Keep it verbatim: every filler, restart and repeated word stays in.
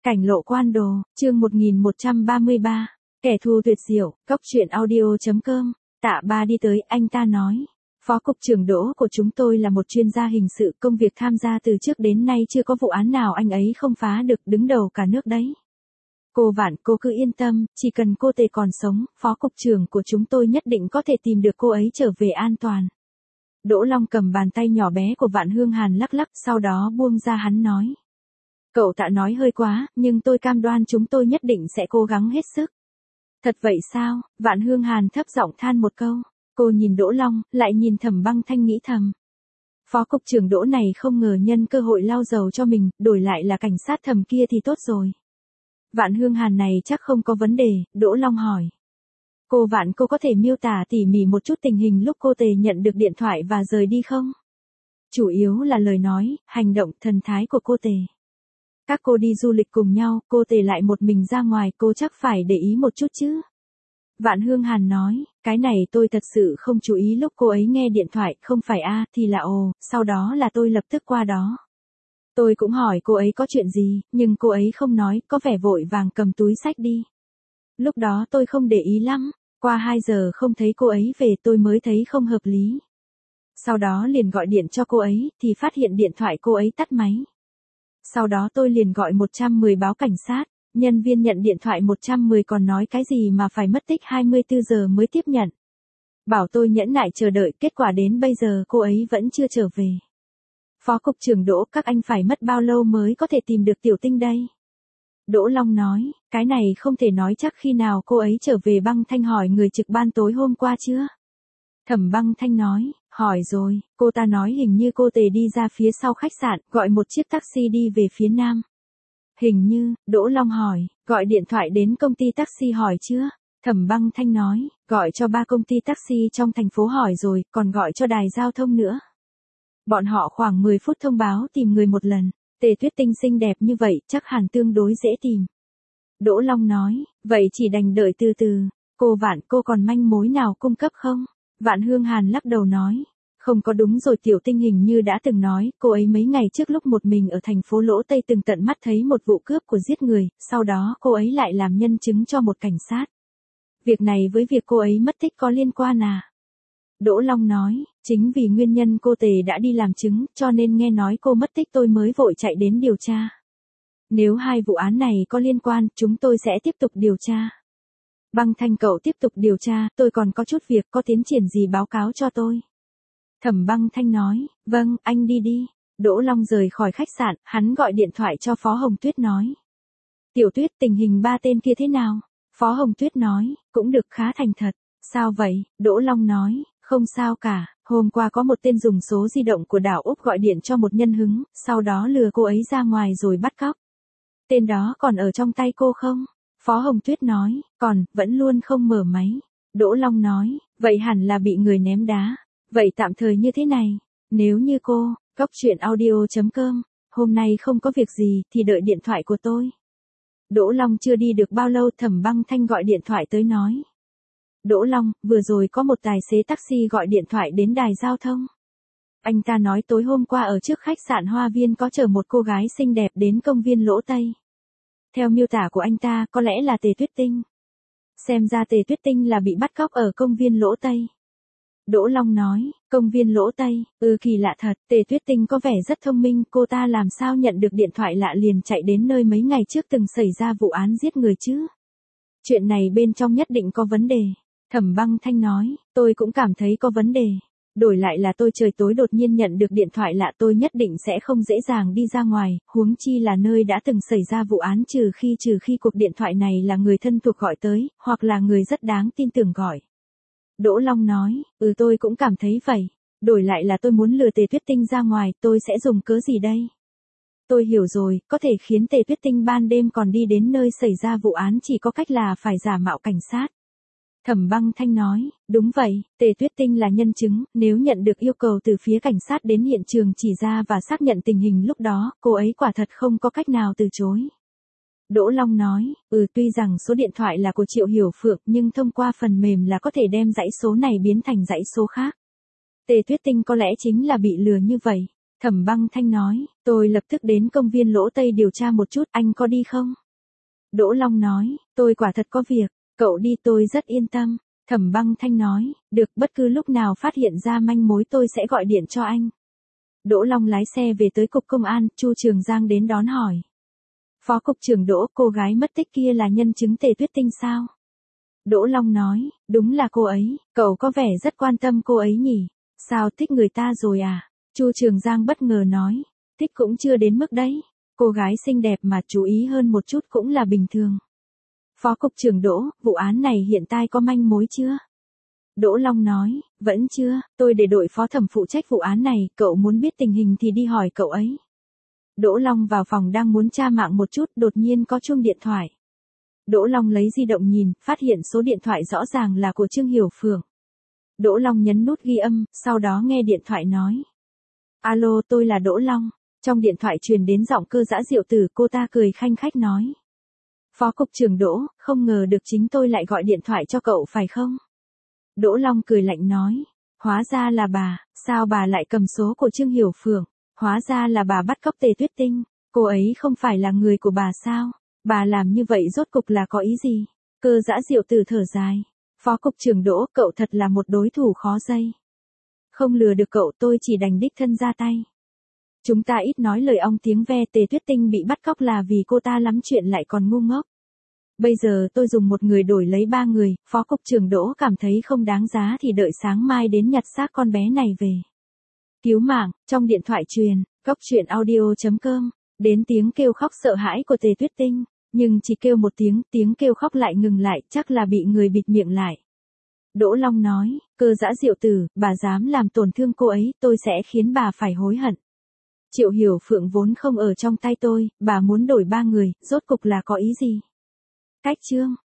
Cảnh lộ quan đồ, chương một nghìn một trăm ba mươi ba, kẻ thù tuyệt diệu, cốc truyện audio.com, tạ ba đi tới, anh ta nói. Phó cục trưởng Đỗ của chúng tôi là một chuyên gia hình sự, công việc tham gia từ trước đến nay chưa có vụ án nào anh ấy không phá được, đứng đầu cả nước đấy. Cô Vạn, cô cứ yên tâm, chỉ cần cô Tề còn sống, phó cục trưởng của chúng tôi nhất định có thể tìm được cô ấy trở về an toàn. Đỗ Long cầm bàn tay nhỏ bé của Vạn Hương Hàn lắc lắc, sau đó buông ra hắn nói. Cậu Tạ nói hơi quá, nhưng tôi cam đoan chúng tôi nhất định sẽ cố gắng hết sức. Thật vậy sao? Vạn Hương Hàn thấp giọng than một câu. Cô nhìn Đỗ Long, lại nhìn Thẩm Băng Thanh nghĩ thầm. Phó cục trưởng Đỗ này không ngờ nhân cơ hội lau dầu cho mình, đổi lại là cảnh sát Thẩm kia thì tốt rồi. Vạn Hương Hàn này chắc không có vấn đề, Đỗ Long hỏi. Cô Vạn, cô có thể miêu tả tỉ mỉ một chút tình hình lúc cô Tề nhận được điện thoại và rời đi không? Chủ yếu là lời nói, hành động, thần thái của cô Tề. Các cô đi du lịch cùng nhau, cô Tề lại một mình ra ngoài, cô chắc phải để ý một chút chứ. Vạn Hương Hàn nói, cái này tôi thật sự không chú ý lúc cô ấy nghe điện thoại, không phải a thì là ồ, sau đó là tôi lập tức qua đó. Tôi cũng hỏi cô ấy có chuyện gì, nhưng cô ấy không nói, có vẻ vội vàng cầm túi xách đi. Lúc đó tôi không để ý lắm, qua hai giờ không thấy cô ấy về tôi mới thấy không hợp lý. Sau đó liền gọi điện cho cô ấy, thì phát hiện điện thoại cô ấy tắt máy. Sau đó tôi liền gọi một trăm mười báo cảnh sát, nhân viên nhận điện thoại một trăm mười còn nói cái gì mà phải mất tích hai mươi tư giờ mới tiếp nhận. Bảo tôi nhẫn nại chờ đợi, kết quả đến bây giờ cô ấy vẫn chưa trở về. Phó cục trưởng Đỗ, các anh phải mất bao lâu mới có thể tìm được Tiểu Tinh đây? Đỗ Long nói, cái này không thể nói chắc khi nào cô ấy trở về. Băng Thanh hỏi người trực ban tối hôm qua chưa? Thẩm Băng Thanh nói, hỏi rồi, cô ta nói hình như cô Tề đi ra phía sau khách sạn, gọi một chiếc taxi đi về phía nam. Hình như, Đỗ Long hỏi, gọi điện thoại đến công ty taxi hỏi chưa? Thẩm Băng Thanh nói, gọi cho ba công ty taxi trong thành phố hỏi rồi, còn gọi cho đài giao thông nữa. Bọn họ khoảng mười phút thông báo tìm người một lần, Tề Tuyết Tinh xinh đẹp như vậy, chắc hẳn tương đối dễ tìm. Đỗ Long nói, vậy chỉ đành đợi từ từ, cô Vạn, cô còn manh mối nào cung cấp không? Vạn Hương Hàn lắc đầu nói, không có. Đúng rồi, Tiểu Tinh hình như đã từng nói, cô ấy mấy ngày trước lúc một mình ở thành phố Lỗ Tây từng tận mắt thấy một vụ cướp của giết người, sau đó cô ấy lại làm nhân chứng cho một cảnh sát. Việc này với việc cô ấy mất tích có liên quan à? Đỗ Long nói, chính vì nguyên nhân cô Tề đã đi làm chứng, cho nên nghe nói cô mất tích tôi mới vội chạy đến điều tra. Nếu hai vụ án này có liên quan, chúng tôi sẽ tiếp tục điều tra. Băng Thanh, cậu tiếp tục điều tra, tôi còn có chút việc, có tiến triển gì báo cáo cho tôi. Thẩm Băng Thanh nói, vâng, anh đi đi. Đỗ Long rời khỏi khách sạn, hắn gọi điện thoại cho Phó Hồng Tuyết nói. Tiểu Tuyết, tình hình ba tên kia thế nào? Phó Hồng Tuyết nói, cũng được, khá thành thật. Sao vậy? Đỗ Long nói, không sao cả, hôm qua có một tên dùng số di động của đảo Úc gọi điện cho một nhân hứng, sau đó lừa cô ấy ra ngoài rồi bắt cóc. Tên đó còn ở trong tay cô không? Phó Hồng Tuyết nói, còn, vẫn luôn không mở máy. Đỗ Long nói, vậy hẳn là bị người ném đá. Vậy tạm thời như thế này, nếu như cô, cốc truyện audio.com, hôm nay không có việc gì thì đợi điện thoại của tôi. Đỗ Long chưa đi được bao lâu, Thẩm Băng Thanh gọi điện thoại tới nói. Đỗ Long, vừa rồi có một tài xế taxi gọi điện thoại đến đài giao thông. Anh ta nói tối hôm qua ở trước khách sạn Hoa Viên có chở một cô gái xinh đẹp đến công viên Lỗ Tây. Theo miêu tả của anh ta, có lẽ là Tề Tuyết Tinh. Xem ra Tề Tuyết Tinh là bị bắt cóc ở công viên Lỗ Tây. Đỗ Long nói, công viên Lỗ Tây, ừ, kỳ lạ thật, Tề Tuyết Tinh có vẻ rất thông minh, cô ta làm sao nhận được điện thoại lạ liền chạy đến nơi mấy ngày trước từng xảy ra vụ án giết người chứ? Chuyện này bên trong nhất định có vấn đề. Thẩm Băng Thanh nói, tôi cũng cảm thấy có vấn đề. Đổi lại là tôi trời tối đột nhiên nhận được điện thoại lạ, tôi nhất định sẽ không dễ dàng đi ra ngoài, huống chi là nơi đã từng xảy ra vụ án, trừ khi trừ khi cuộc điện thoại này là người thân thuộc gọi tới, hoặc là người rất đáng tin tưởng gọi. Đỗ Long nói, ừ, tôi cũng cảm thấy vậy. Đổi lại là tôi muốn lừa Tề Tuyết Tinh ra ngoài, tôi sẽ dùng cớ gì đây? Tôi hiểu rồi, có thể khiến Tề Tuyết Tinh ban đêm còn đi đến nơi xảy ra vụ án chỉ có cách là phải giả mạo cảnh sát. Thẩm Băng Thanh nói, đúng vậy, Tề Tuyết Tinh là nhân chứng, nếu nhận được yêu cầu từ phía cảnh sát đến hiện trường chỉ ra và xác nhận tình hình lúc đó, cô ấy quả thật không có cách nào từ chối. Đỗ Long nói, ừ, tuy rằng số điện thoại là của Triệu Hiểu Phượng nhưng thông qua phần mềm là có thể đem dãy số này biến thành dãy số khác. Tề Tuyết Tinh có lẽ chính là bị lừa như vậy. Thẩm Băng Thanh nói, tôi lập tức đến công viên Lỗ Tây điều tra một chút, anh có đi không? Đỗ Long nói, tôi quả thật có việc, cậu đi tôi rất yên tâm. Thẩm Băng Thanh nói, được, bất cứ lúc nào phát hiện ra manh mối tôi sẽ gọi điện cho anh. Đỗ Long lái xe về tới cục công an, Chu Trường Giang đến đón hỏi. Phó cục trưởng Đỗ, cô gái mất tích kia là nhân chứng Tề Tuyết Tinh sao? Đỗ Long nói, đúng là cô ấy, cậu có vẻ rất quan tâm cô ấy nhỉ? Sao thích người ta rồi à? Chu Trường Giang bất ngờ nói, thích cũng chưa đến mức đấy. Cô gái xinh đẹp mà chú ý hơn một chút cũng là bình thường. Phó cục trưởng Đỗ, vụ án này hiện tại có manh mối chưa? Đỗ Long nói, vẫn chưa, tôi để đội phó thẩm phụ trách vụ án này, cậu muốn biết tình hình thì đi hỏi cậu ấy. Đỗ Long vào phòng đang muốn tra mạng một chút, đột nhiên có chuông điện thoại. Đỗ Long lấy di động nhìn, phát hiện số điện thoại rõ ràng là của Trương Hiểu Phượng. Đỗ Long nhấn nút ghi âm, sau đó nghe điện thoại nói. Alo, tôi là Đỗ Long. Trong điện thoại truyền đến giọng Cơ Dã Diệu Tử, cô ta cười khanh khách nói. Phó cục trưởng Đỗ, không ngờ được chính tôi lại gọi điện thoại cho cậu phải không? Đỗ Long cười lạnh nói. Hóa ra là bà, sao bà lại cầm số của Trương Hiểu Phượng? Hóa ra là bà bắt cóc Tề Tuyết Tinh, cô ấy không phải là người của bà sao? Bà làm như vậy rốt cục là có ý gì? Cơ Dã Diệu Tử thở dài. Phó cục trưởng Đỗ, cậu thật là một đối thủ khó dây. Không lừa được cậu, tôi chỉ đành đích thân ra tay. Chúng ta ít nói lời ong tiếng ve, Tề Tuyết Tinh bị bắt cóc là vì cô ta lắm chuyện lại còn ngu ngốc. Bây giờ tôi dùng một người đổi lấy ba người, Phó cục trưởng Đỗ cảm thấy không đáng giá thì đợi sáng mai đến nhặt xác con bé này về. Cứu mạng, trong điện thoại truyền, góc truyện audio chấm com, đến tiếng kêu khóc sợ hãi của Tề Tuyết Tinh, nhưng chỉ kêu một tiếng, tiếng kêu khóc lại ngừng lại, chắc là bị người bịt miệng lại. Đỗ Long nói, Cơ Dã Diệu Tử, bà dám làm tổn thương cô ấy, tôi sẽ khiến bà phải hối hận. Triệu Hiểu Phượng vốn không ở trong tay tôi, bà muốn đổi ba người, rốt cục là có ý gì? Cách chương